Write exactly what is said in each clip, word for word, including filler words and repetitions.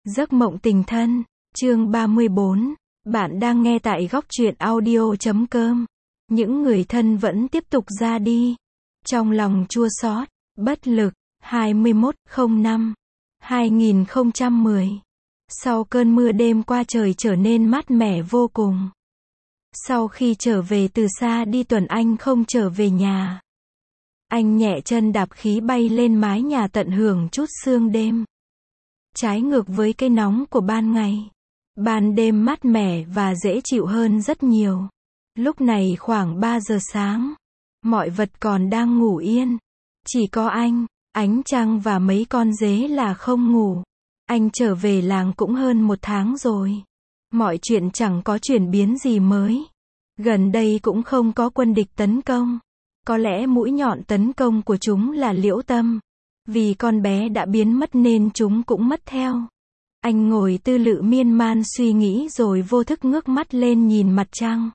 Giấc mộng tình thân, chương ba mươi bốn. Bạn đang nghe tại góc truyện audio chấm com. Những người thân vẫn tiếp tục ra đi. Trong lòng chua xót, bất lực. hai mươi mốt tháng năm, hai nghìn không trăm mười. Sau cơn mưa đêm qua trời trở nên mát mẻ vô cùng. Sau khi trở về từ xa đi tuần anh không trở về nhà. Anh nhẹ chân đạp khí bay lên mái nhà tận hưởng chút sương đêm. Trái ngược với cái nóng của ban ngày. Ban đêm mát mẻ và dễ chịu hơn rất nhiều. Lúc này khoảng ba giờ sáng. Mọi vật còn đang ngủ yên. Chỉ có anh, ánh trăng và mấy con dế là không ngủ. Anh trở về làng cũng hơn một tháng rồi. Mọi chuyện chẳng có chuyển biến gì mới. Gần đây cũng không có quân địch tấn công. Có lẽ mũi nhọn tấn công của chúng là Liễu Tâm. Vì con bé đã biến mất nên chúng cũng mất theo. Anh ngồi tư lự miên man suy nghĩ rồi vô thức ngước mắt lên nhìn mặt trăng.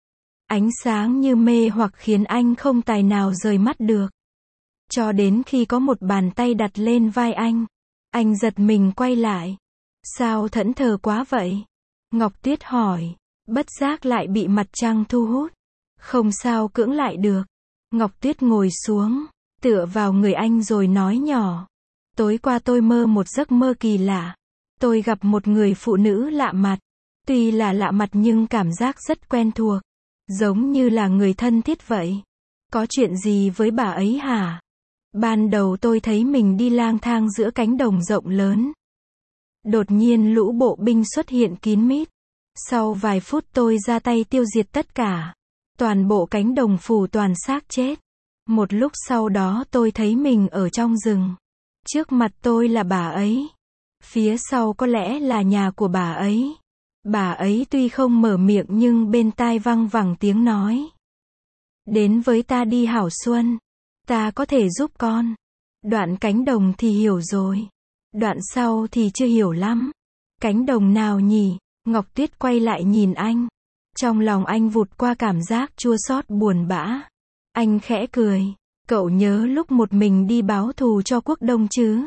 Ánh sáng như mê hoặc khiến anh không tài nào rời mắt được. Cho đến khi có một bàn tay đặt lên vai anh. Anh giật mình quay lại. Sao thẫn thờ quá vậy? Ngọc Tuyết hỏi. Bất giác lại bị mặt trăng thu hút. Không sao cưỡng lại được. Ngọc Tuyết ngồi xuống, tựa vào người anh rồi nói nhỏ. Tối qua tôi mơ một giấc mơ kỳ lạ. Tôi gặp một người phụ nữ lạ mặt. Tuy là lạ mặt nhưng cảm giác rất quen thuộc. Giống như là người thân thiết vậy. Có chuyện gì với bà ấy hả? Ban đầu tôi thấy mình đi lang thang giữa cánh đồng rộng lớn. Đột nhiên lũ bộ binh xuất hiện kín mít. Sau vài phút tôi ra tay tiêu diệt tất cả. Toàn bộ cánh đồng phủ toàn xác chết. Một lúc sau đó tôi thấy mình ở trong rừng. Trước mặt tôi là bà ấy. Phía sau có lẽ là nhà của bà ấy. Bà ấy tuy không mở miệng nhưng bên tai văng vẳng tiếng nói. Đến với ta đi Hảo Xuân. Ta có thể giúp con. Đoạn cánh đồng thì hiểu rồi. Đoạn sau thì chưa hiểu lắm. Cánh đồng nào nhỉ? Ngọc Tuyết quay lại nhìn anh. Trong lòng anh vụt qua cảm giác chua xót buồn bã. Anh khẽ cười. Cậu nhớ lúc một mình đi báo thù cho quốc đông chứ?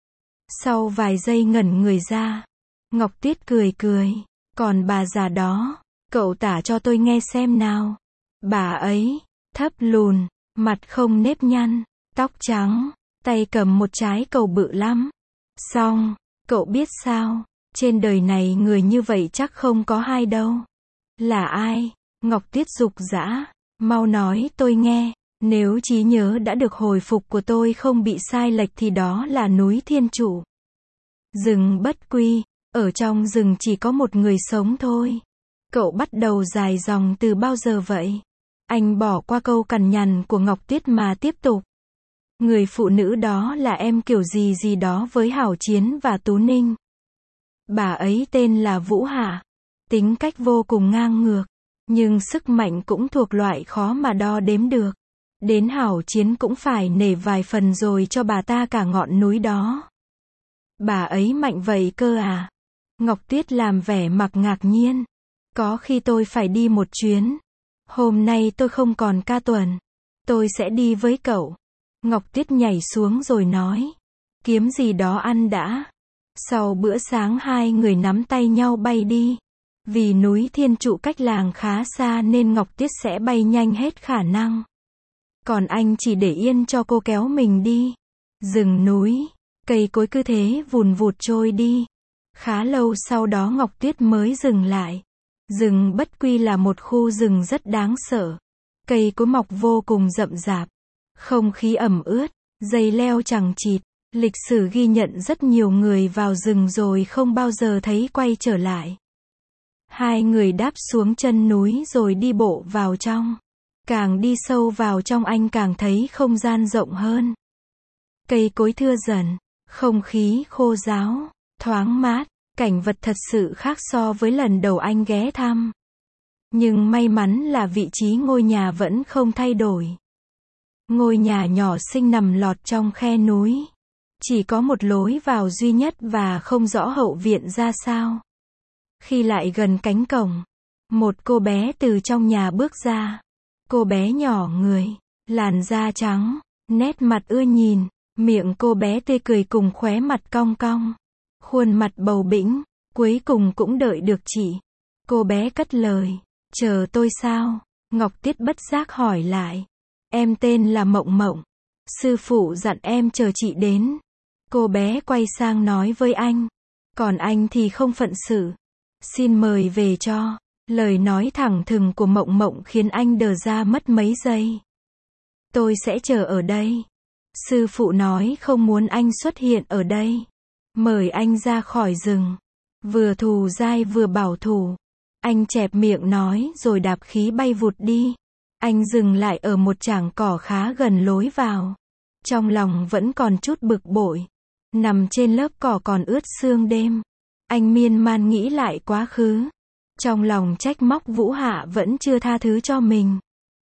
Sau vài giây ngẩn người ra. Ngọc Tuyết cười cười. Còn bà già đó, cậu tả cho tôi nghe xem nào. Bà ấy, thấp lùn, mặt không nếp nhăn, tóc trắng, tay cầm một trái cầu bự lắm. Xong, cậu biết sao? Trên đời này người như vậy chắc không có hai đâu. Là ai? Ngọc Tuyết giục giã. Mau nói tôi nghe. Nếu trí nhớ đã được hồi phục của tôi không bị sai lệch thì đó là núi Thiên Trụ. Rừng bất quy. Ở trong rừng chỉ có một người sống thôi. Cậu bắt đầu dài dòng từ bao giờ vậy? Anh bỏ qua câu cằn nhằn của Ngọc Tuyết mà tiếp tục. Người phụ nữ đó là em kiểu gì gì đó với Hảo Chiến và Tú Ninh. Bà ấy tên là Vũ Hạ. Tính cách vô cùng ngang ngược. Nhưng sức mạnh cũng thuộc loại khó mà đo đếm được. Đến Hảo Chiến cũng phải nể vài phần rồi cho bà ta cả ngọn núi đó. Bà ấy mạnh vậy cơ à? Ngọc Tuyết làm vẻ mặt ngạc nhiên. Có khi tôi phải đi một chuyến. Hôm nay tôi không còn ca tuần. Tôi sẽ đi với cậu. Ngọc Tuyết nhảy xuống rồi nói. Kiếm gì đó ăn đã. Sau bữa sáng hai người nắm tay nhau bay đi. Vì núi Thiên Trụ cách làng khá xa nên Ngọc Tuyết sẽ bay nhanh hết khả năng. Còn anh chỉ để yên cho cô kéo mình đi. Rừng núi, cây cối cứ thế vùn vụt trôi đi. Khá lâu sau đó Ngọc Tuyết mới dừng lại. Rừng bất quy là một khu rừng rất đáng sợ. Cây cối mọc vô cùng rậm rạp. Không khí ẩm ướt, dây leo chằng chịt. Lịch sử ghi nhận rất nhiều người vào rừng rồi không bao giờ thấy quay trở lại. Hai người đáp xuống chân núi rồi đi bộ vào trong. Càng đi sâu vào trong anh càng thấy không gian rộng hơn. Cây cối thưa dần, không khí khô ráo, thoáng mát, cảnh vật thật sự khác so với lần đầu anh ghé thăm. Nhưng may mắn là vị trí ngôi nhà vẫn không thay đổi. Ngôi nhà nhỏ xinh nằm lọt trong khe núi. Chỉ có một lối vào duy nhất và không rõ hậu viện ra sao. Khi lại gần cánh cổng, một cô bé từ trong nhà bước ra. Cô bé nhỏ người, làn da trắng, nét mặt ưa nhìn, miệng cô bé tươi cười cùng khóe mặt cong cong. khuôn mặt bầu bĩnh, cuối cùng cũng đợi được chị. Cô bé cất lời, chờ tôi sao? Ngọc Tiết bất giác hỏi lại. Em tên là Mộng Mộng. Sư phụ dặn em chờ chị đến. Cô bé quay sang nói với anh. Còn anh thì không phận sự. Xin mời về cho. Lời nói thẳng thừng của Mộng Mộng khiến anh đờ ra mất mấy giây. Tôi sẽ chờ ở đây. Sư phụ nói không muốn anh xuất hiện ở đây. Mời anh ra khỏi rừng. Vừa thù dai vừa bảo thủ. Anh chẹp miệng nói rồi đạp khí bay vụt đi. Anh dừng lại ở một trảng cỏ khá gần lối vào. Trong lòng vẫn còn chút bực bội. Nằm trên lớp cỏ còn ướt sương đêm. Anh miên man nghĩ lại quá khứ. Trong lòng trách móc Vũ Hạ vẫn chưa tha thứ cho mình.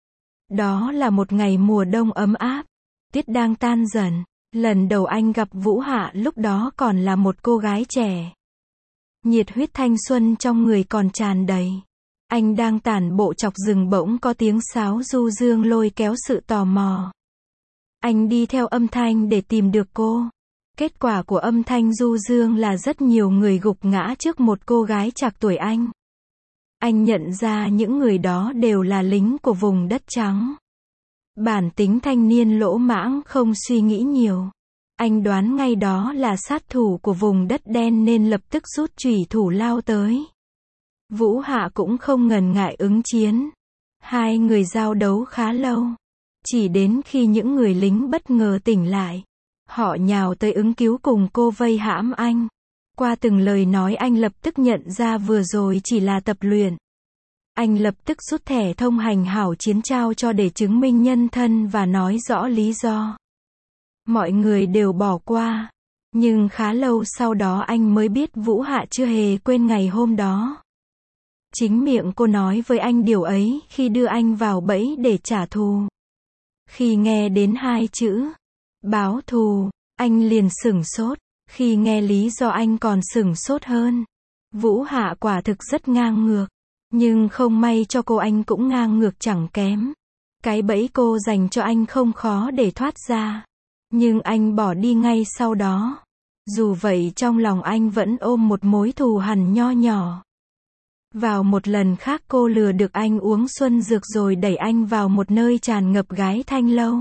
Đó là một ngày mùa đông ấm áp. Tiết đang tan dần. Lần đầu anh gặp Vũ Hạ lúc đó còn là một cô gái trẻ. Nhiệt huyết thanh xuân trong người còn tràn đầy. Anh đang tản bộ chọc rừng bỗng có tiếng sáo du dương lôi kéo sự tò mò. Anh đi theo âm thanh để tìm được cô. Kết quả của âm thanh du dương là rất nhiều người gục ngã trước một cô gái trạc tuổi anh. Anh nhận ra những người đó đều là lính của vùng đất trắng. Bản tính thanh niên lỗ mãng không suy nghĩ nhiều. Anh đoán ngay đó là sát thủ của vùng đất đen nên lập tức rút chủy thủ lao tới. Vũ Hạ cũng không ngần ngại ứng chiến. Hai người giao đấu khá lâu. Chỉ đến khi những người lính bất ngờ tỉnh lại. Họ nhào tới ứng cứu cùng cô vây hãm anh. Qua từng lời nói anh lập tức nhận ra vừa rồi chỉ là tập luyện. Anh lập tức rút thẻ thông hành hảo chiến trao cho để chứng minh nhân thân và nói rõ lý do. Mọi người đều bỏ qua. Nhưng khá lâu sau đó anh mới biết Vũ Hạ chưa hề quên ngày hôm đó. Chính miệng cô nói với anh điều ấy khi đưa anh vào bẫy để trả thù. Khi nghe đến hai chữ báo thù, anh liền sửng sốt. Khi nghe lý do anh còn sửng sốt hơn. Vũ Hạ quả thực rất ngang ngược. Nhưng không may cho cô anh cũng ngang ngược chẳng kém. Cái bẫy cô dành cho anh không khó để thoát ra. Nhưng anh bỏ đi ngay sau đó. Dù vậy trong lòng anh vẫn ôm một mối thù hằn nho nhỏ. Vào một lần khác cô lừa được anh uống xuân dược rồi đẩy anh vào một nơi tràn ngập gái thanh lâu.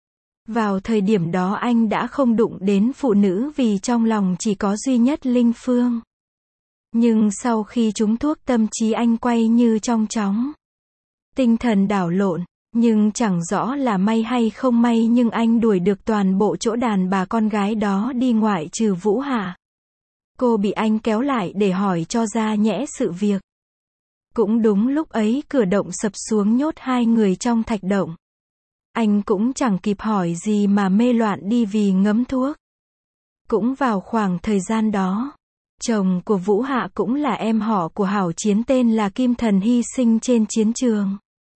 Vào thời điểm đó anh đã không đụng đến phụ nữ vì trong lòng chỉ có duy nhất Linh Phương. Nhưng sau khi trúng thuốc tâm trí anh quay như trong chóng. Tinh thần đảo lộn, nhưng chẳng rõ là may hay không may nhưng anh đuổi được toàn bộ chỗ đàn bà con gái đó đi ngoại trừ Vũ Hạ. Cô bị anh kéo lại để hỏi cho ra nhẽ sự việc. Cũng đúng lúc ấy cửa động sập xuống nhốt hai người trong thạch động. Anh cũng chẳng kịp hỏi gì mà mê loạn đi vì ngấm thuốc. Cũng vào khoảng thời gian đó, chồng của Vũ Hạ cũng là em họ của hảo chiến tên là Kim Thần hy sinh trên chiến trường.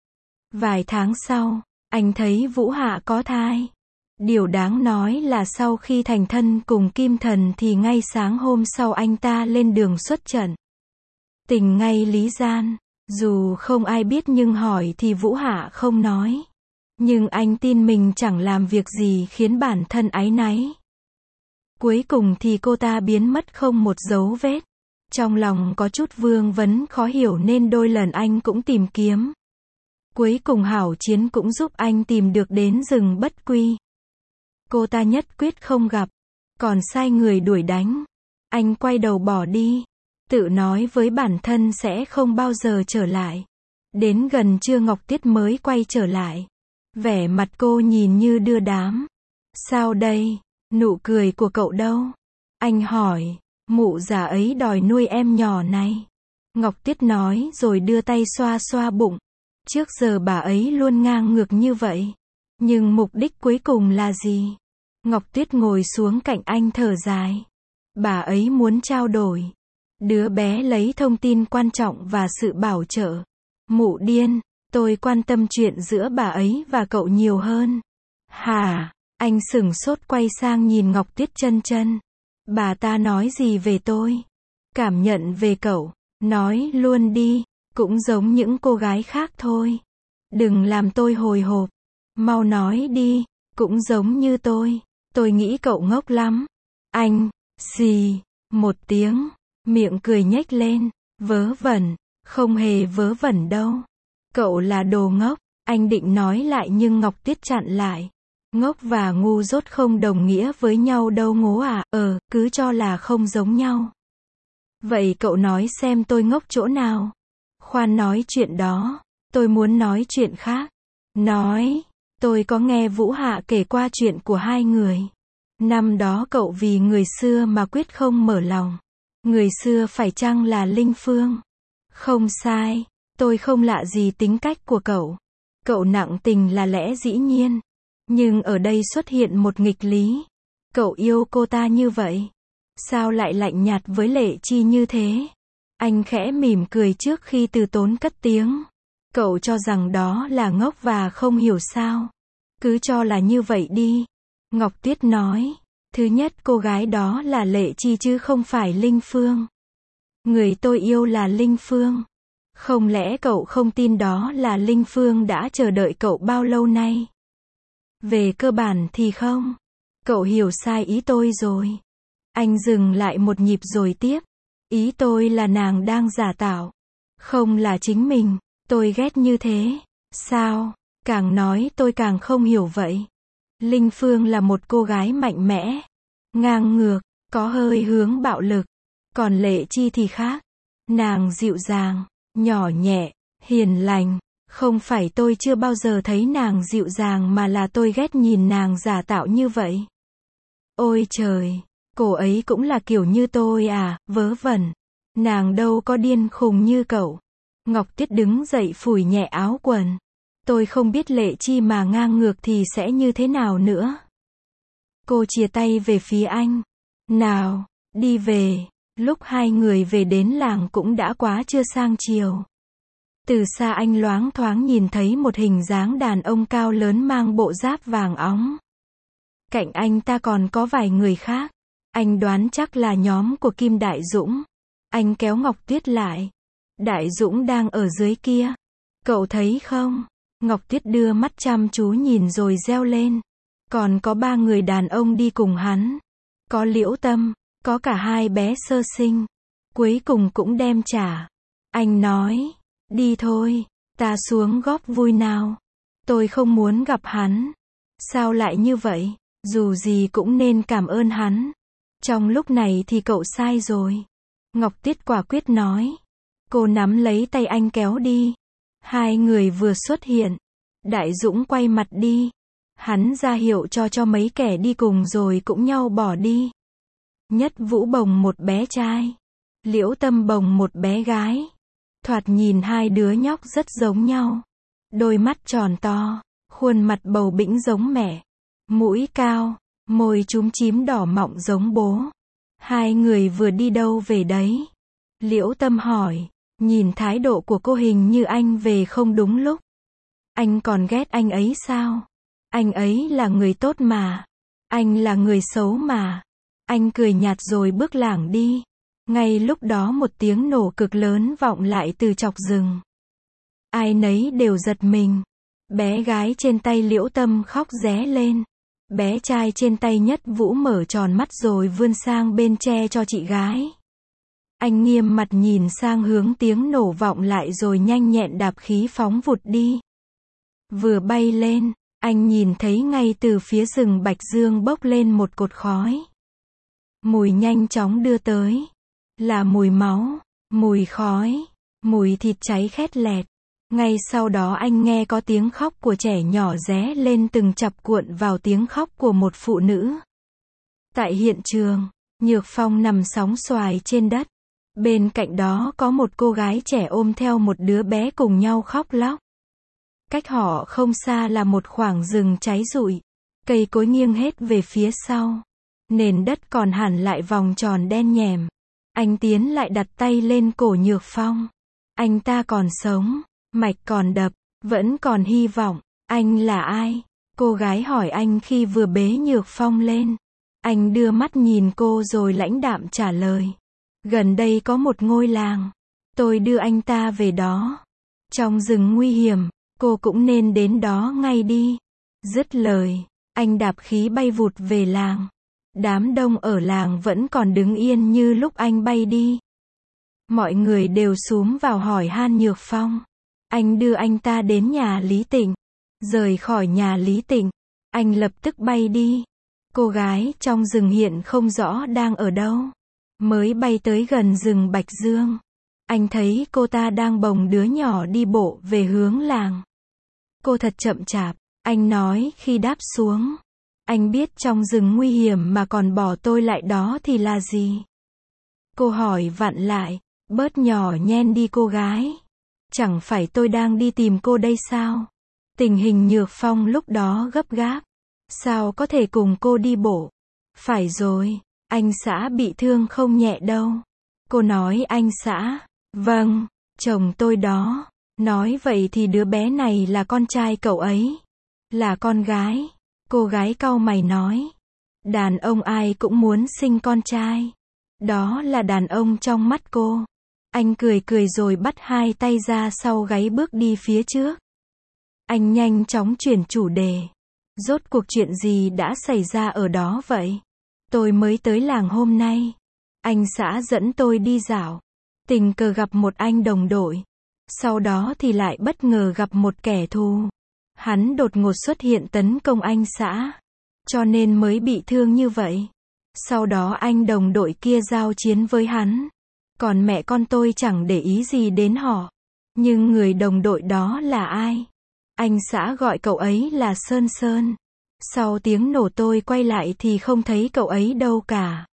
Vài tháng sau, anh thấy Vũ Hạ có thai. Điều đáng nói là sau khi thành thân cùng Kim Thần thì ngay sáng hôm sau anh ta lên đường xuất trận. Tình ngay lý gian, dù không ai biết nhưng hỏi thì Vũ Hạ không nói. Nhưng anh tin mình chẳng làm việc gì khiến bản thân áy náy. Cuối cùng thì cô ta biến mất không một dấu vết. Trong lòng có chút vương vấn khó hiểu nên đôi lần anh cũng tìm kiếm. Cuối cùng hảo chiến cũng giúp anh tìm được đến rừng Bất Quy. Cô ta nhất quyết không gặp, còn sai người đuổi đánh. Anh quay đầu bỏ đi, tự nói với bản thân sẽ không bao giờ trở lại. Đến gần trưa Ngọc Tiết mới quay trở lại. Vẻ mặt cô nhìn như đưa đám. Sao đây? Nụ cười của cậu đâu? Anh hỏi. Mụ già ấy đòi nuôi em nhỏ này. Ngọc Tiết nói rồi đưa tay xoa xoa bụng. Trước giờ bà ấy luôn ngang ngược như vậy. Nhưng mục đích cuối cùng là gì? Ngọc Tuyết ngồi xuống cạnh anh thở dài. Bà ấy muốn trao đổi. Đứa bé lấy thông tin quan trọng và sự bảo trợ. Mụ điên, tôi quan tâm chuyện giữa bà ấy và cậu nhiều hơn. Hả? Anh sửng sốt quay sang nhìn Ngọc Tuyết chân chân. Bà ta nói gì về tôi? Cảm nhận về cậu, nói luôn đi, cũng giống những cô gái khác thôi. Đừng làm tôi hồi hộp. Mau nói đi, cũng giống như tôi. Tôi nghĩ cậu ngốc lắm. Anh, gì? Một tiếng, miệng cười nhếch lên, vớ vẩn, không hề vớ vẩn đâu. Cậu là đồ ngốc, anh định nói lại nhưng Ngọc Tuyết chặn lại. Ngốc và ngu dốt không đồng nghĩa với nhau đâu Ngố à, ờ, cứ cho là không giống nhau. Vậy cậu nói xem tôi ngốc chỗ nào? Khoan nói chuyện đó, tôi muốn nói chuyện khác. Nói, tôi có nghe Vũ Hạ kể qua chuyện của hai người. Năm đó cậu vì người xưa mà quyết không mở lòng. Người xưa phải chăng là Linh Phương? Không sai, tôi không lạ gì tính cách của cậu. Cậu nặng tình là lẽ dĩ nhiên. Nhưng ở đây xuất hiện một nghịch lý. Cậu yêu cô ta như vậy. Sao lại lạnh nhạt với Lệ Chi như thế? Anh khẽ mỉm cười trước khi từ tốn cất tiếng. Cậu cho rằng đó là ngốc và không hiểu sao? Cứ cho là như vậy đi. Ngọc Tuyết nói. Thứ nhất, cô gái đó là Lệ Chi chứ không phải Linh Phương. Người tôi yêu là Linh Phương. Không lẽ cậu không tin đó là Linh Phương đã chờ đợi cậu bao lâu nay? Về cơ bản thì không. Cậu hiểu sai ý tôi rồi. Anh dừng lại một nhịp rồi tiếp. Ý tôi là nàng đang giả tạo. Không là chính mình. Tôi ghét như thế. Sao? Càng nói tôi càng không hiểu vậy. Linh Phương là một cô gái mạnh mẽ, ngang ngược, có hơi hướng bạo lực. Còn Lệ Chi thì khác. Nàng dịu dàng, nhỏ nhẹ, hiền lành. Không phải tôi chưa bao giờ thấy nàng dịu dàng mà là tôi ghét nhìn nàng giả tạo như vậy. Ôi trời, cô ấy cũng là kiểu như tôi à, vớ vẩn. Nàng đâu có điên khùng như cậu. Ngọc Tuyết đứng dậy phủi nhẹ áo quần. Tôi không biết Lệ Chi mà ngang ngược thì sẽ như thế nào nữa. Cô chìa tay về phía anh. Nào, đi về. Lúc hai người về đến làng cũng đã quá trưa sang chiều. Từ xa anh loáng thoáng nhìn thấy một hình dáng đàn ông cao lớn mang bộ giáp vàng óng. Cạnh anh ta còn có vài người khác. Anh đoán chắc là nhóm của Kim Đại Dũng. Anh kéo Ngọc Tuyết lại. Đại Dũng đang ở dưới kia. Cậu thấy không? Ngọc Tuyết đưa mắt chăm chú nhìn rồi reo lên. Còn có ba người đàn ông đi cùng hắn. Có Liễu Tâm, có cả hai bé sơ sinh. Cuối cùng cũng đem trả. Anh nói, đi thôi, ta xuống góp vui nào. Tôi không muốn gặp hắn. Sao lại như vậy? Dù gì cũng nên cảm ơn hắn. Trong lúc này thì cậu sai rồi. Ngọc Tuyết quả quyết nói. Cô nắm lấy tay anh kéo đi. Hai người vừa xuất hiện. Đại Dũng quay mặt đi. Hắn ra hiệu cho cho mấy kẻ đi cùng rồi cũng nhau bỏ đi. Nhất Vũ bồng một bé trai. Liễu Tâm bồng một bé gái. Thoạt nhìn hai đứa nhóc rất giống nhau. Đôi mắt tròn to, khuôn mặt bầu bĩnh giống mẹ. Mũi cao, môi chúm chím đỏ mọng giống bố. Hai người vừa đi đâu về đấy? Liễu Tâm hỏi. Nhìn thái độ của cô hình như anh về không đúng lúc. Anh còn ghét anh ấy sao? Anh ấy là người tốt mà. Anh là người xấu mà. Anh cười nhạt rồi bước lảng đi. Ngay lúc đó một tiếng nổ cực lớn vọng lại từ chọc rừng. Ai nấy đều giật mình. Bé gái trên tay Liễu Tâm khóc ré lên. Bé trai trên tay Nhất Vũ mở tròn mắt rồi vươn sang bên che cho chị gái. Anh nghiêm mặt nhìn sang hướng tiếng nổ vọng lại rồi nhanh nhẹn đạp khí phóng vụt đi. Vừa bay lên, anh nhìn thấy ngay từ phía rừng Bạch Dương bốc lên một cột khói. Mùi nhanh chóng đưa tới. Là mùi máu, mùi khói, mùi thịt cháy khét lẹt. Ngay sau đó anh nghe có tiếng khóc của trẻ nhỏ ré lên từng chặp cuộn vào tiếng khóc của một phụ nữ. Tại hiện trường, Nhược Phong nằm sóng xoài trên đất. Bên cạnh đó có một cô gái trẻ ôm theo một đứa bé cùng nhau khóc lóc. Cách họ không xa là một khoảng rừng cháy rụi. Cây cối nghiêng hết về phía sau. Nền đất còn hẳn lại vòng tròn đen nhèm. Anh tiến lại đặt tay lên cổ Nhược Phong. Anh ta còn sống, mạch còn đập, vẫn còn hy vọng. Anh là ai? Cô gái hỏi anh khi vừa bế Nhược Phong lên. Anh đưa mắt nhìn cô rồi lãnh đạm trả lời. Gần đây có một ngôi làng. Tôi đưa anh ta về đó. Trong rừng nguy hiểm, cô cũng nên đến đó ngay đi. Dứt lời, anh đạp khí bay vụt về làng. Đám đông ở làng vẫn còn đứng yên như lúc anh bay đi. Mọi người đều xúm vào hỏi han Nhược Phong. Anh đưa anh ta đến nhà Lý Tịnh. Rời khỏi nhà Lý Tịnh, anh lập tức bay đi. Cô gái trong rừng hiện không rõ đang ở đâu. Mới bay tới gần rừng Bạch Dương, anh thấy cô ta đang bồng đứa nhỏ đi bộ về hướng làng. Cô thật chậm chạp, anh nói khi đáp xuống. Anh biết trong rừng nguy hiểm mà còn bỏ tôi lại đó thì là gì? Cô hỏi vặn lại, bớt nhỏ nhen đi cô gái. Chẳng phải tôi đang đi tìm cô đây sao? Tình hình Nhược Phong lúc đó gấp gáp. Sao có thể cùng cô đi bộ? Phải rồi, anh xã bị thương không nhẹ đâu. Cô nói anh xã. Vâng, chồng tôi đó. Nói vậy thì đứa bé này là con trai cậu ấy. Là con gái. Cô gái cau mày nói. Đàn ông ai cũng muốn sinh con trai. Đó là đàn ông trong mắt cô. Anh cười cười rồi bắt hai tay ra sau gáy bước đi phía trước. Anh nhanh chóng chuyển chủ đề. Rốt cuộc chuyện gì đã xảy ra ở đó vậy? Tôi mới tới làng hôm nay. Anh xã dẫn tôi đi dạo. Tình cờ gặp một anh đồng đội. Sau đó thì lại bất ngờ gặp một kẻ thù. Hắn đột ngột xuất hiện tấn công anh xã. Cho nên mới bị thương như vậy. Sau đó anh đồng đội kia giao chiến với hắn. Còn mẹ con tôi chẳng để ý gì đến họ. Nhưng người đồng đội đó là ai? Anh xã gọi cậu ấy là Sơn Sơn. Sau tiếng nổ tôi quay lại thì không thấy cậu ấy đâu cả.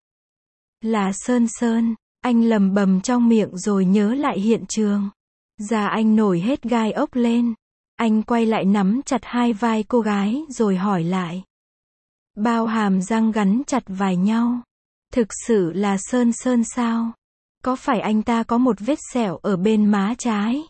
Là Sơn Sơn, anh lầm bầm trong miệng rồi nhớ lại hiện trường. Da anh nổi hết gai ốc lên. Anh quay lại nắm chặt hai vai cô gái rồi hỏi lại. Bao hàm răng gắn chặt vào nhau. Thực sự là Sơn Sơn sao? Có phải anh ta có một vết sẹo ở bên má trái?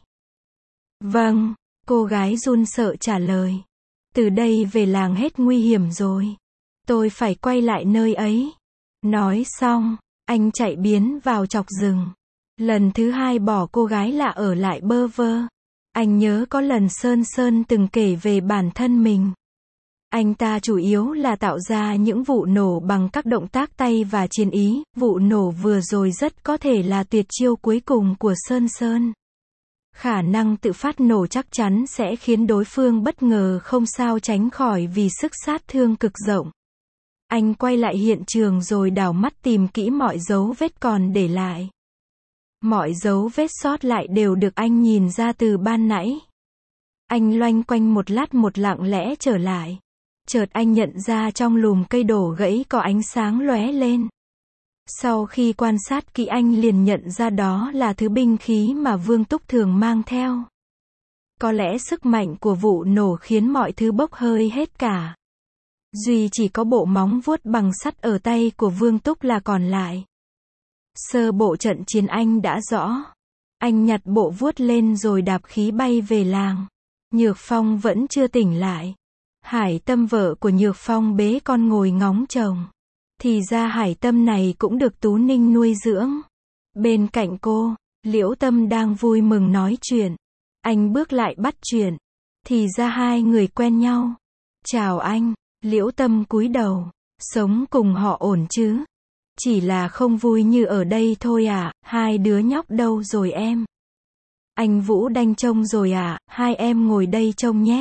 Vâng, cô gái run sợ trả lời. Từ đây về làng hết nguy hiểm rồi. Tôi phải quay lại nơi ấy. Nói xong, anh chạy biến vào chọc rừng. Lần thứ hai bỏ cô gái lạ ở lại bơ vơ. Anh nhớ có lần Sơn Sơn từng kể về bản thân mình. Anh ta chủ yếu là tạo ra những vụ nổ bằng các động tác tay và chiến ý. Vụ nổ vừa rồi rất có thể là tuyệt chiêu cuối cùng của Sơn Sơn. Khả năng tự phát nổ chắc chắn sẽ khiến đối phương bất ngờ không sao tránh khỏi vì sức sát thương cực rộng. Anh quay lại hiện trường rồi đảo mắt tìm kỹ mọi dấu vết còn để lại. Mọi dấu vết sót lại đều được anh nhìn ra từ ban nãy. Anh loanh quanh một lát một lặng lẽ trở lại. Chợt anh nhận ra trong lùm cây đổ gãy có ánh sáng lóe lên. Sau khi quan sát kỹ anh liền nhận ra đó là thứ binh khí mà Vương Túc thường mang theo. Có lẽ sức mạnh của vụ nổ khiến mọi thứ bốc hơi hết cả. Duy chỉ có bộ móng vuốt bằng sắt ở tay của Vương Túc là còn lại. Sơ bộ trận chiến anh đã rõ. Anh nhặt bộ vuốt lên rồi đạp khí bay về làng. Nhược Phong vẫn chưa tỉnh lại. Hải Tâm vợ của Nhược Phong bế con ngồi ngóng chồng. Thì ra Hải Tâm này cũng được Tú Ninh nuôi dưỡng. Bên cạnh cô, Liễu Tâm đang vui mừng nói chuyện. Anh bước lại bắt chuyện. Thì ra hai người quen nhau. Chào anh. Liễu Tâm cúi đầu. Sống cùng họ ổn chứ? Chỉ là không vui như ở đây thôi à, hai đứa nhóc đâu rồi em? Anh Vũ đanh trông rồi à, hai em ngồi đây trông nhé.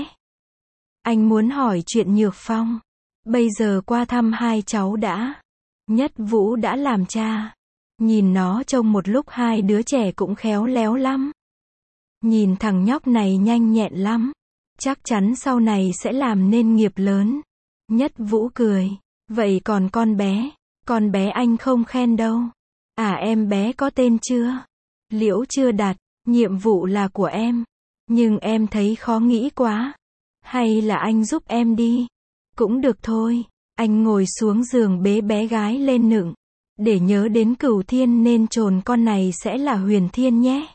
Anh muốn hỏi chuyện Nhược Phong. Bây giờ qua thăm hai cháu đã. Nhất Vũ đã làm cha. Nhìn nó trông một lúc hai đứa trẻ cũng khéo léo lắm. Nhìn thằng nhóc này nhanh nhẹn lắm. Chắc chắn sau này sẽ làm nên nghiệp lớn. Nhất Vũ cười. Vậy còn con bé? Con bé anh không khen đâu. À em bé có tên chưa? Liễu chưa đặt. Nhiệm vụ là của em. Nhưng em thấy khó nghĩ quá. Hay là anh giúp em đi? Cũng được thôi. Anh ngồi xuống giường bế bé gái lên nựng. Để nhớ đến Cửu Thiên nên trồn con này sẽ là Huyền Thiên nhé.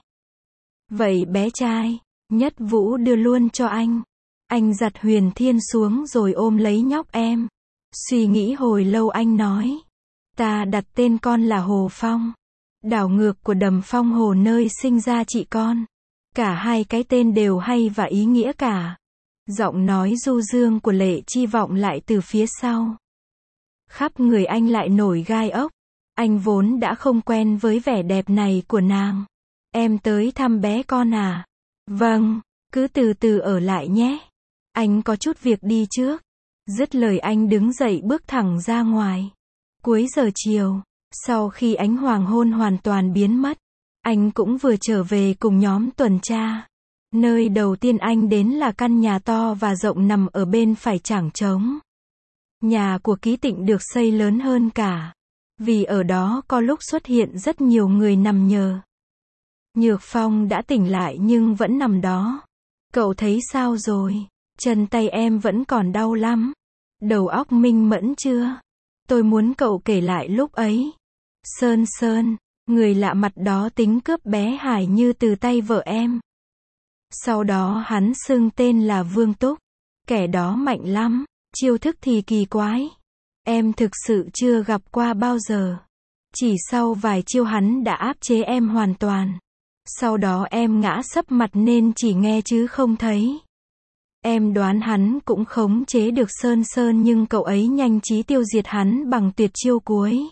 Vậy bé trai, Nhất Vũ đưa luôn cho anh. Anh giặt Huyền Thiên xuống rồi ôm lấy nhóc em. Suy nghĩ hồi lâu anh nói. Ta đặt tên con là Hồ Phong. Đảo ngược của đầm Phong Hồ nơi sinh ra chị con. Cả hai cái tên đều hay và ý nghĩa cả. Giọng nói du dương của Lệ Chi vọng lại từ phía sau. Khắp người anh lại nổi gai ốc. Anh vốn đã không quen với vẻ đẹp này của nàng. Em tới thăm bé con à? Vâng, cứ từ từ ở lại nhé. Anh có chút việc đi trước. Dứt lời anh đứng dậy bước thẳng ra ngoài. Cuối giờ chiều, sau khi ánh hoàng hôn hoàn toàn biến mất, anh cũng vừa trở về cùng nhóm tuần tra. Nơi đầu tiên anh đến là căn nhà to và rộng nằm ở bên phải chảng trống. Nhà của Ký Tịnh được xây lớn hơn cả, vì ở đó có lúc xuất hiện rất nhiều người nằm nhờ. Nhược Phong đã tỉnh lại nhưng vẫn nằm đó. Cậu thấy sao rồi? Chân tay em vẫn còn đau lắm. Đầu óc minh mẫn chưa? Tôi muốn cậu kể lại lúc ấy. Sơn Sơn, người lạ mặt đó tính cướp bé Hải Như từ tay vợ em. Sau đó hắn xưng tên là Vương Túc. Kẻ đó mạnh lắm, chiêu thức thì kỳ quái. Em thực sự chưa gặp qua bao giờ. Chỉ sau vài chiêu hắn đã áp chế em hoàn toàn. Sau đó em ngã sấp mặt nên chỉ nghe chứ không thấy. Em đoán hắn cũng khống chế được Sơn Sơn nhưng cậu ấy nhanh trí tiêu diệt hắn bằng tuyệt chiêu cuối.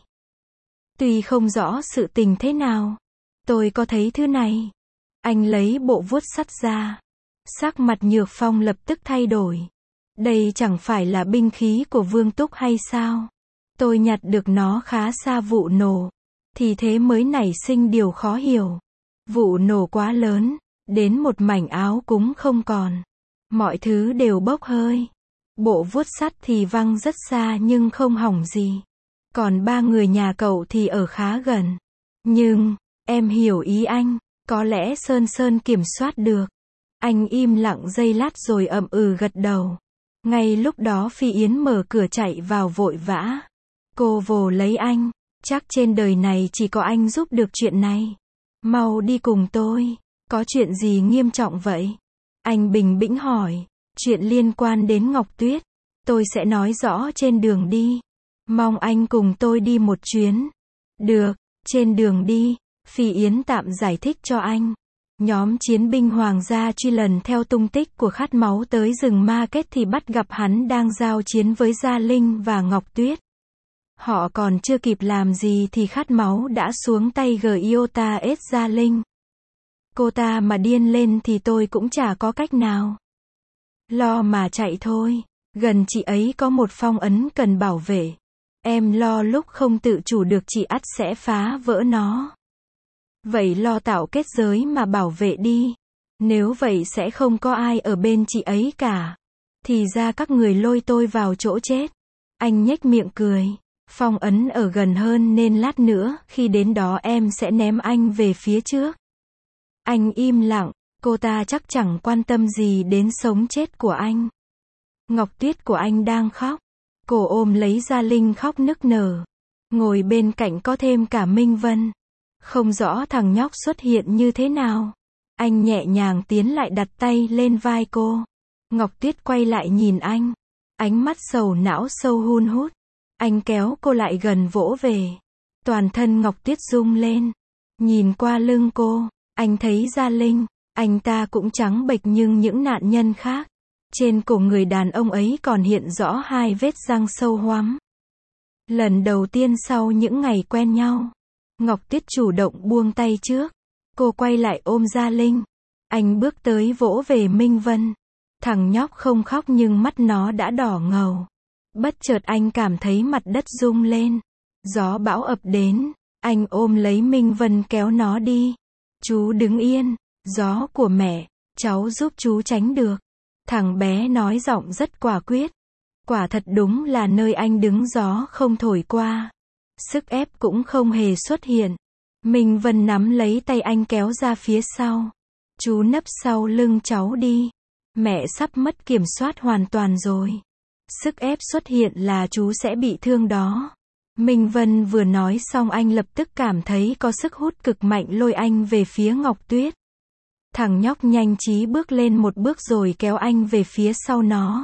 Tuy không rõ sự tình thế nào, tôi có thấy thứ này. Anh lấy bộ vuốt sắt ra. Sắc mặt Nhược Phong lập tức thay đổi. Đây chẳng phải là binh khí của Vương Túc hay sao? Tôi nhặt được nó khá xa vụ nổ. Thì thế mới nảy sinh điều khó hiểu. Vụ nổ quá lớn, đến một mảnh áo cũng không còn. Mọi thứ đều bốc hơi. Bộ vuốt sắt thì văng rất xa nhưng không hỏng gì. Còn ba người nhà cậu thì ở khá gần. Nhưng, em hiểu ý anh, có lẽ Sơn Sơn kiểm soát được. Anh im lặng giây lát rồi ậm ừ gật đầu. Ngay lúc đó Phi Yến mở cửa chạy vào vội vã. Cô vồ lấy anh, chắc trên đời này chỉ có anh giúp được chuyện này. Mau đi cùng tôi, có chuyện gì nghiêm trọng vậy? Anh bình bĩnh hỏi, chuyện liên quan đến Ngọc Tuyết, tôi sẽ nói rõ trên đường đi. Mong anh cùng tôi đi một chuyến. Được, trên đường đi, Phi Yến tạm giải thích cho anh. Nhóm chiến binh hoàng gia truy lần theo tung tích của Khát Máu tới rừng Ma Kết thì bắt gặp hắn đang giao chiến với Gia Linh và Ngọc Tuyết. Họ còn chưa kịp làm gì thì Khát Máu đã xuống tay Giota S Gia Linh. Cô ta mà điên lên thì tôi cũng chả có cách nào. Lo mà chạy thôi. Gần chị ấy có một phong ấn cần bảo vệ. Em lo lúc không tự chủ được chị ắt sẽ phá vỡ nó. Vậy lo tạo kết giới mà bảo vệ đi. Nếu vậy sẽ không có ai ở bên chị ấy cả. Thì ra các người lôi tôi vào chỗ chết. Anh nhếch miệng cười. Phong ấn ở gần hơn nên lát nữa khi đến đó em sẽ ném anh về phía trước. Anh im lặng, cô ta chắc chẳng quan tâm gì đến sống chết của anh. Ngọc Tuyết của anh đang khóc. Cô ôm lấy Gia Linh khóc nức nở. Ngồi bên cạnh có thêm cả Minh Vân. Không rõ thằng nhóc xuất hiện như thế nào. Anh nhẹ nhàng tiến lại đặt tay lên vai cô. Ngọc Tuyết quay lại nhìn anh. Ánh mắt sầu não sâu hun hút. Anh kéo cô lại gần vỗ về. Toàn thân Ngọc Tuyết rung lên. Nhìn qua lưng cô, anh thấy Gia Linh. Anh ta cũng trắng bệch nhưng những nạn nhân khác. Trên cổ người đàn ông ấy còn hiện rõ hai vết răng sâu hoắm. Lần đầu tiên sau những ngày quen nhau, Ngọc Tuyết chủ động buông tay trước. Cô quay lại ôm Gia Linh. Anh bước tới vỗ về Minh Vân. Thằng nhóc không khóc nhưng mắt nó đã đỏ ngầu. Bất chợt anh cảm thấy mặt đất rung lên. Gió bão ập đến. Anh ôm lấy Minh Vân kéo nó đi. Chú đứng yên. Gió của mẹ, cháu giúp chú tránh được. Thằng bé nói giọng rất quả quyết. Quả thật đúng là nơi anh đứng gió không thổi qua. Sức ép cũng không hề xuất hiện. Minh Vân nắm lấy tay anh kéo ra phía sau. Chú nấp sau lưng cháu đi. Mẹ sắp mất kiểm soát hoàn toàn rồi. Sức ép xuất hiện là chú sẽ bị thương đó. Minh Vân vừa nói xong anh lập tức cảm thấy có sức hút cực mạnh lôi anh về phía Ngọc Tuyết. Thằng nhóc nhanh trí bước lên một bước rồi kéo anh về phía sau nó.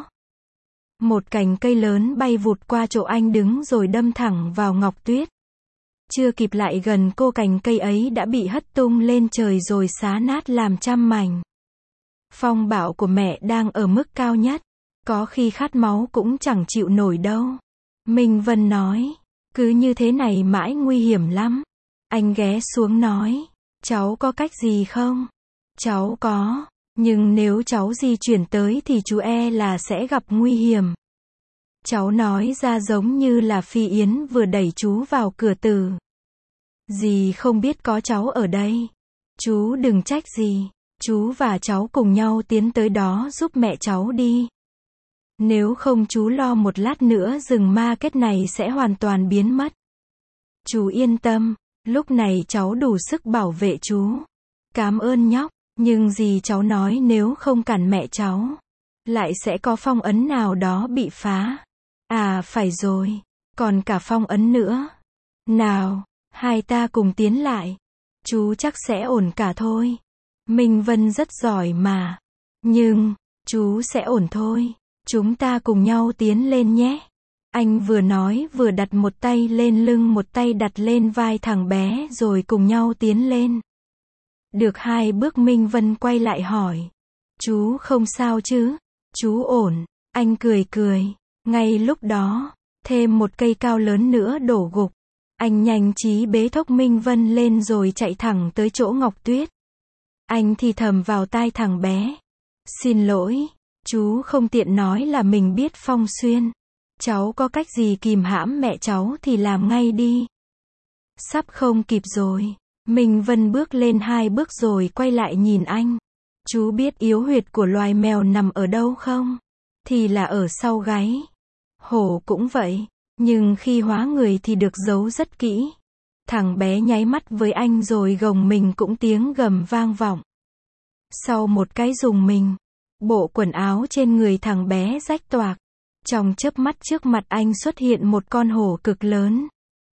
Một cành cây lớn bay vụt qua chỗ anh đứng rồi đâm thẳng vào Ngọc Tuyết. Chưa kịp lại gần cô cành cây ấy đã bị hất tung lên trời rồi xá nát làm trăm mảnh. Phong bạo của mẹ đang ở mức cao nhất. Có khi Khát Máu cũng chẳng chịu nổi đâu. Minh Vân nói. Cứ như thế này mãi nguy hiểm lắm. Anh ghé xuống nói. Cháu có cách gì không? Cháu có. Nhưng nếu cháu di chuyển tới thì chú e là sẽ gặp nguy hiểm. Cháu nói ra giống như là Phi Yến vừa đẩy chú vào cửa tử. Dì không biết có cháu ở đây. Chú đừng trách dì. Chú và cháu cùng nhau tiến tới đó giúp mẹ cháu đi. Nếu không chú lo một lát nữa rừng ma kết này sẽ hoàn toàn biến mất. Chú yên tâm, lúc này cháu đủ sức bảo vệ chú. Cảm ơn nhóc, nhưng dì cháu nói nếu không cản mẹ cháu, lại sẽ có phong ấn nào đó bị phá. À phải rồi, còn cả phong ấn nữa. Nào, hai ta cùng tiến lại. Chú chắc sẽ ổn cả thôi. Minh Vân rất giỏi mà. Nhưng, chú sẽ ổn thôi. Chúng ta cùng nhau tiến lên nhé. Anh vừa nói vừa đặt một tay lên lưng một tay đặt lên vai thằng bé rồi cùng nhau tiến lên. Được hai bước Minh Vân quay lại hỏi. Chú không sao chứ? Chú ổn. Anh cười cười. Ngay lúc đó, thêm một cây cao lớn nữa đổ gục. Anh nhanh trí bế thốc Minh Vân lên rồi chạy thẳng tới chỗ Ngọc Tuyết. Anh thì thầm vào tai thằng bé. Xin lỗi, chú không tiện nói là mình biết phong xuyên. Cháu có cách gì kìm hãm mẹ cháu thì làm ngay đi. Sắp không kịp rồi. Minh Vân bước lên hai bước rồi quay lại nhìn anh. Chú biết yếu huyệt của loài mèo nằm ở đâu không? Thì là ở sau gáy. Hổ cũng vậy. Nhưng khi hóa người thì được giấu rất kỹ. Thằng bé nháy mắt với anh rồi gồng mình cũng tiếng gầm vang vọng. Sau một cái rùng mình, bộ quần áo trên người thằng bé rách toạc. Trong chớp mắt trước mặt anh xuất hiện một con hổ cực lớn.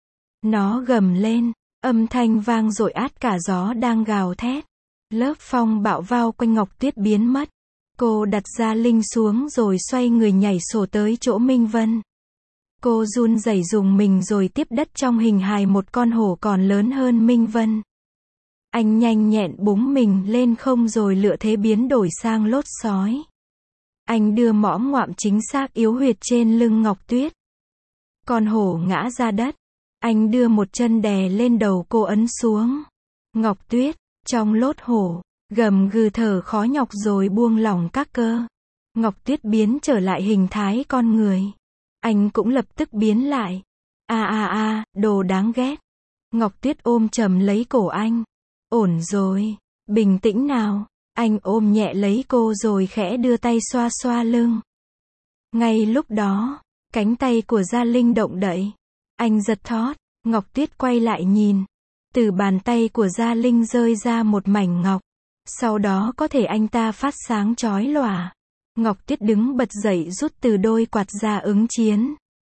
Nó gầm lên, âm thanh vang dội át cả gió đang gào thét. Lớp phong bạo vao quanh Ngọc Tuyết biến mất. Cô đặt Gia Linh xuống rồi xoay người nhảy sổ tới chỗ Minh Vân. Cô run rẩy dùng mình rồi tiếp đất trong hình hài một con hổ còn lớn hơn Minh Vân. Anh nhanh nhẹn búng mình lên không rồi lựa thế biến đổi sang lốt sói. Anh đưa mõm ngoạm chính xác yếu huyệt trên lưng Ngọc Tuyết. Con hổ ngã ra đất. Anh đưa một chân đè lên đầu cô ấn xuống. Ngọc Tuyết, trong lốt hổ, gầm gừ thở khó nhọc rồi buông lỏng các cơ. Ngọc Tuyết biến trở lại hình thái con người. Anh cũng lập tức biến lại. A a a, đồ đáng ghét. Ngọc Tuyết ôm chầm lấy cổ anh. Ổn rồi, bình tĩnh nào. Anh ôm nhẹ lấy cô rồi khẽ đưa tay xoa xoa lưng. Ngay lúc đó, cánh tay của Gia Linh động đậy. Anh giật thót, Ngọc Tuyết quay lại nhìn. Từ bàn tay của Gia Linh rơi ra một mảnh ngọc. Sau đó có thể anh ta phát sáng chói lòa. Ngọc Tuyết đứng bật dậy rút từ đôi quạt ra ứng chiến.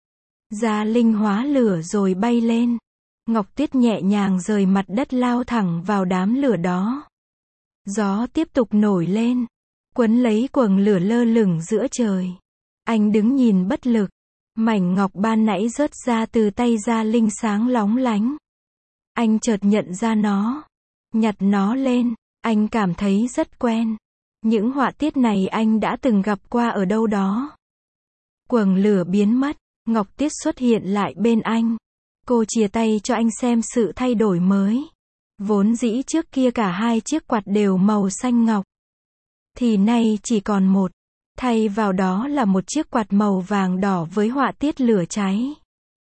Gia Linh hóa lửa rồi bay lên. Ngọc Tuyết nhẹ nhàng rời mặt đất lao thẳng vào đám lửa đó. Gió tiếp tục nổi lên, quấn lấy quầng lửa lơ lửng giữa trời. Anh đứng nhìn bất lực. Mảnh ngọc ban nãy rớt ra từ tay Gia Linh sáng lóng lánh. Anh chợt nhận ra nó. Nhặt nó lên, anh cảm thấy rất quen. Những họa tiết này anh đã từng gặp qua ở đâu đó. Quầng lửa biến mất, Ngọc Tuyết xuất hiện lại bên anh. Cô chìa tay cho anh xem sự thay đổi mới. Vốn dĩ trước kia cả hai chiếc quạt đều màu xanh ngọc. Thì nay chỉ còn một. Thay vào đó là một chiếc quạt màu vàng đỏ với họa tiết lửa cháy.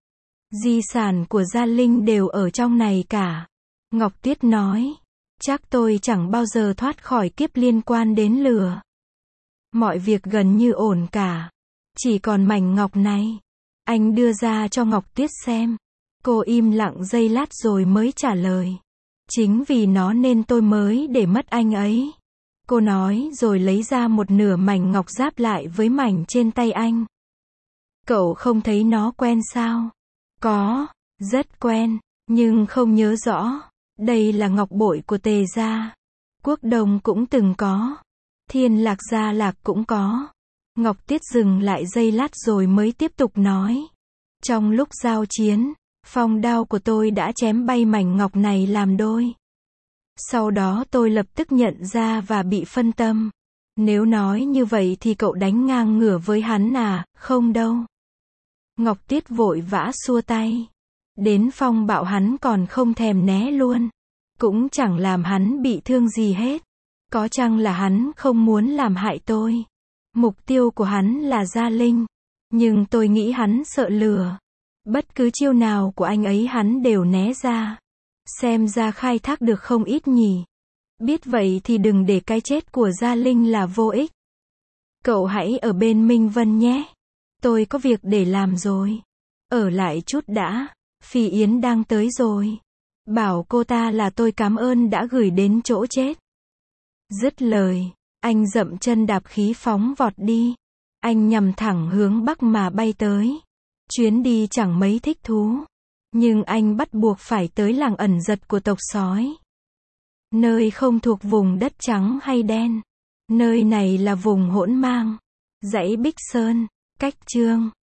Di sản của Gia Linh đều ở trong này cả. Ngọc Tuyết nói. Chắc tôi chẳng bao giờ thoát khỏi kiếp liên quan đến lửa. Mọi việc gần như ổn cả. Chỉ còn mảnh ngọc này. Anh đưa ra cho Ngọc Tuyết xem. Cô im lặng giây lát rồi mới trả lời. Chính vì nó nên tôi mới để mất anh ấy. Cô nói rồi lấy ra một nửa mảnh ngọc giáp lại với mảnh trên tay anh. Cậu không thấy nó quen sao? Có, rất quen, nhưng không nhớ rõ. Đây là ngọc bội của Tề gia. Quốc Đông cũng từng có. Thiên Lạc Gia Lạc cũng có. Ngọc Tuyết dừng lại giây lát rồi mới tiếp tục nói. Trong lúc giao chiến, phong đao của tôi đã chém bay mảnh ngọc này làm đôi. Sau đó tôi lập tức nhận ra và bị phân tâm. Nếu nói như vậy thì cậu đánh ngang ngửa với hắn à, không đâu. Ngọc Tuyết vội vã xua tay. Đến phong bạo hắn còn không thèm né luôn. Cũng chẳng làm hắn bị thương gì hết. Có chăng là hắn không muốn làm hại tôi. Mục tiêu của hắn là Gia Linh. Nhưng tôi nghĩ hắn sợ lừa. Bất cứ chiêu nào của anh ấy hắn đều né ra. Xem ra khai thác được không ít nhỉ. Biết vậy thì đừng để cái chết của Gia Linh là vô ích. Cậu hãy ở bên Minh Vân nhé. Tôi có việc để làm rồi. Ở lại chút đã. Phi Yến đang tới rồi. Bảo cô ta là tôi cảm ơn đã gửi đến chỗ chết. Dứt lời, anh dậm chân đạp khí phóng vọt đi. Anh nhằm thẳng hướng bắc mà bay tới. Chuyến đi chẳng mấy thích thú. Nhưng anh bắt buộc phải tới làng ẩn giật của tộc sói. Nơi không thuộc vùng đất trắng hay đen. Nơi này là vùng hỗn mang. Dãy Bích Sơn, cách Chương.